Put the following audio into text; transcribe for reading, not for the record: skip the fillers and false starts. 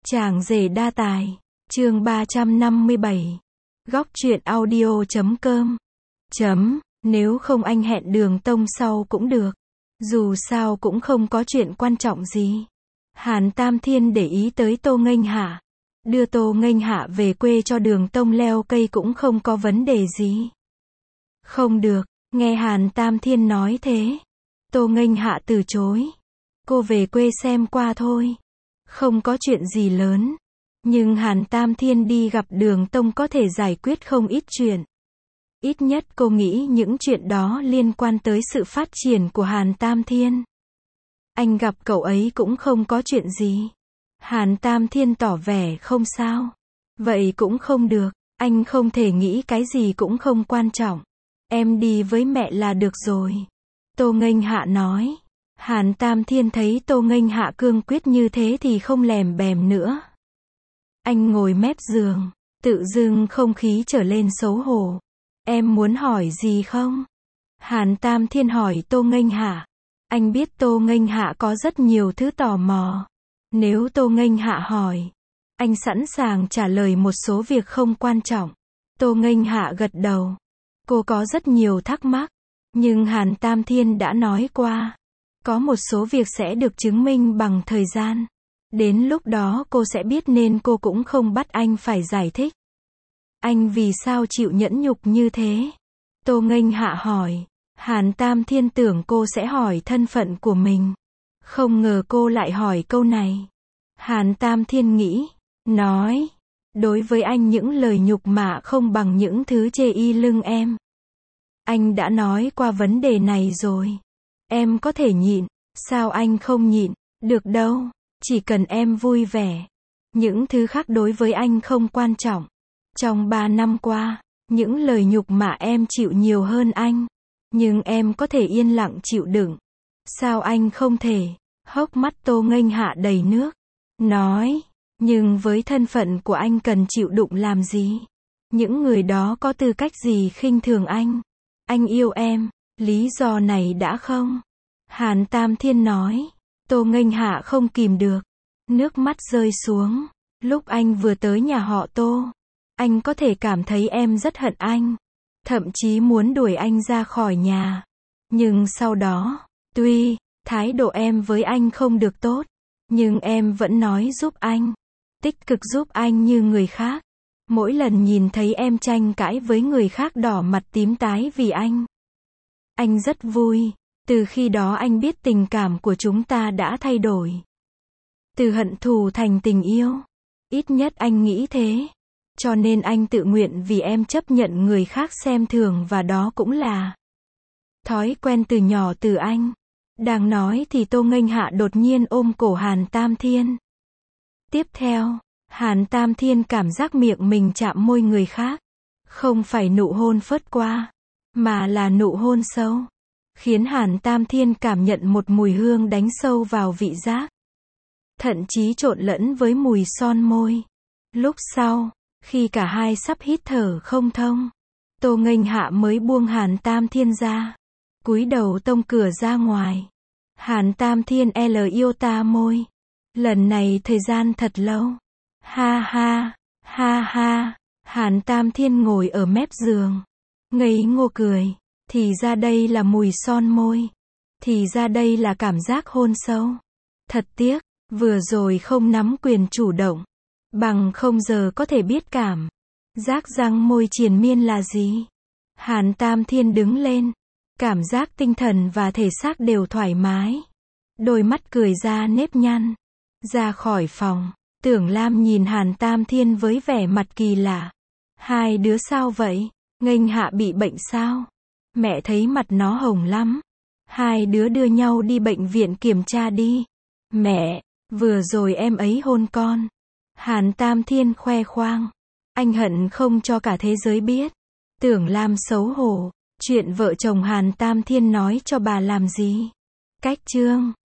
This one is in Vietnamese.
Chàng rể đa tài. Chương 357. Góc truyện audio.com. Nếu không anh hẹn Đường Tông sau cũng được. Dù sao cũng không có chuyện quan trọng gì. Hàn Tam Thiên để ý tới Tô Nghênh Hạ. Đưa Tô Nghênh Hạ về quê cho Đường Tông leo cây cũng không có vấn đề gì. Không được, nghe Hàn Tam Thiên nói thế. Tô Nghênh Hạ từ chối. Cô về quê xem qua thôi. Không có chuyện gì lớn. Nhưng Hàn Tam Thiên đi gặp Đường Tông có thể giải quyết không ít chuyện. Ít nhất cô nghĩ những chuyện đó liên quan tới sự phát triển của Hàn Tam Thiên. Anh gặp cậu ấy cũng không có chuyện gì. Hàn Tam Thiên tỏ vẻ không sao. Vậy cũng không được, anh không thể nghĩ cái gì cũng không quan trọng. Em đi với mẹ là được rồi. Tô Nghênh Hạ nói. Hàn Tam Thiên thấy Tô Nghênh Hạ cương quyết như thế thì không lèm bèm nữa. Anh ngồi mép giường, tự dưng không khí trở lên xấu hổ. Em muốn hỏi gì không? Hàn Tam Thiên hỏi Tô Nghênh Hạ. Anh biết Tô Nghênh Hạ có rất nhiều thứ tò mò. Nếu Tô Nghênh Hạ hỏi, anh sẵn sàng trả lời một số việc không quan trọng. Tô Nghênh Hạ gật đầu. Cô có rất nhiều thắc mắc. Nhưng Hàn Tam Thiên đã nói qua. Có một số việc sẽ được chứng minh bằng thời gian. Đến lúc đó cô sẽ biết nên cô cũng không bắt anh phải giải thích. Anh vì sao chịu nhẫn nhục như thế? Tô Nghênh Hạ hỏi. Hàn Tam Thiên tưởng cô sẽ hỏi thân phận của mình. Không ngờ cô lại hỏi câu này. Hàn Tam Thiên nghĩ, nói. Đối với anh những lời nhục mạ không bằng những thứ chê y lưng em. Anh đã nói qua vấn đề này rồi. Em có thể nhịn, sao anh không nhịn, được đâu, chỉ cần em vui vẻ. Những thứ khác đối với anh không quan trọng. Trong 3 năm qua, những lời nhục mạ em chịu nhiều hơn anh. Nhưng em có thể yên lặng chịu đựng. Sao anh không thể? Hốc mắt Tô Nghênh Hạ đầy nước. Nói, nhưng với thân phận của anh cần chịu đựng làm gì? Những người đó có tư cách gì khinh thường anh? Anh yêu em, lý do này đã không? Hàn Tam Thiên nói. Tô Nghênh Hạ không kìm được. Nước mắt rơi xuống. Lúc anh vừa tới nhà họ Tô, anh có thể cảm thấy em rất hận anh. Thậm chí muốn đuổi anh ra khỏi nhà. Nhưng sau đó, tuy thái độ em với anh không được tốt, nhưng em vẫn nói giúp anh. Tích cực giúp anh như người khác. Mỗi lần nhìn thấy em tranh cãi với người khác đỏ mặt tím tái vì anh rất vui. Từ khi đó anh biết tình cảm của chúng ta đã thay đổi. Từ hận thù thành tình yêu. Ít nhất anh nghĩ thế. Cho nên anh tự nguyện vì em chấp nhận người khác xem thường và đó cũng là thói quen từ nhỏ từ anh. Đang nói thì Tô Nghênh Hạ đột nhiên ôm cổ Hàn Tam Thiên. Tiếp theo, Hàn Tam Thiên cảm giác miệng mình chạm môi người khác. Không phải nụ hôn phớt qua, mà là nụ hôn sâu. Khiến Hàn Tam Thiên cảm nhận một mùi hương đánh sâu vào vị giác. Thậm chí trộn lẫn với mùi son môi. Lúc sau, khi cả hai sắp hít thở không thông, Tô Nghênh Hạ mới buông Hàn Tam Thiên ra. Cúi đầu tông cửa ra ngoài. Hàn Tam Thiên yêu ta môi. Lần này thời gian thật lâu. Ha ha, ha ha. Hàn Tam Thiên ngồi ở mép giường. Ngây ngô cười. Thì ra đây là mùi son môi. Thì ra đây là cảm giác hôn sâu. Thật tiếc, vừa rồi không nắm quyền chủ động. Bằng không giờ có thể biết cảm giác răng môi triền miên là gì. Hàn Tam Thiên đứng lên. Cảm giác tinh thần và thể xác đều thoải mái. Đôi mắt cười ra nếp nhăn. Ra khỏi phòng, Tưởng Lam nhìn Hàn Tam Thiên với vẻ mặt kỳ lạ. Hai đứa sao vậy? Nghênh Hạ bị bệnh sao? Mẹ thấy mặt nó hồng lắm. Hai đứa đưa nhau đi bệnh viện kiểm tra đi. Mẹ, vừa rồi em ấy hôn con. Hàn Tam Thiên khoe khoang. Anh hận không cho cả thế giới biết. Tưởng Lam xấu hổ. Chuyện vợ chồng Hàn Tam Thiên nói cho bà làm gì? Cách chương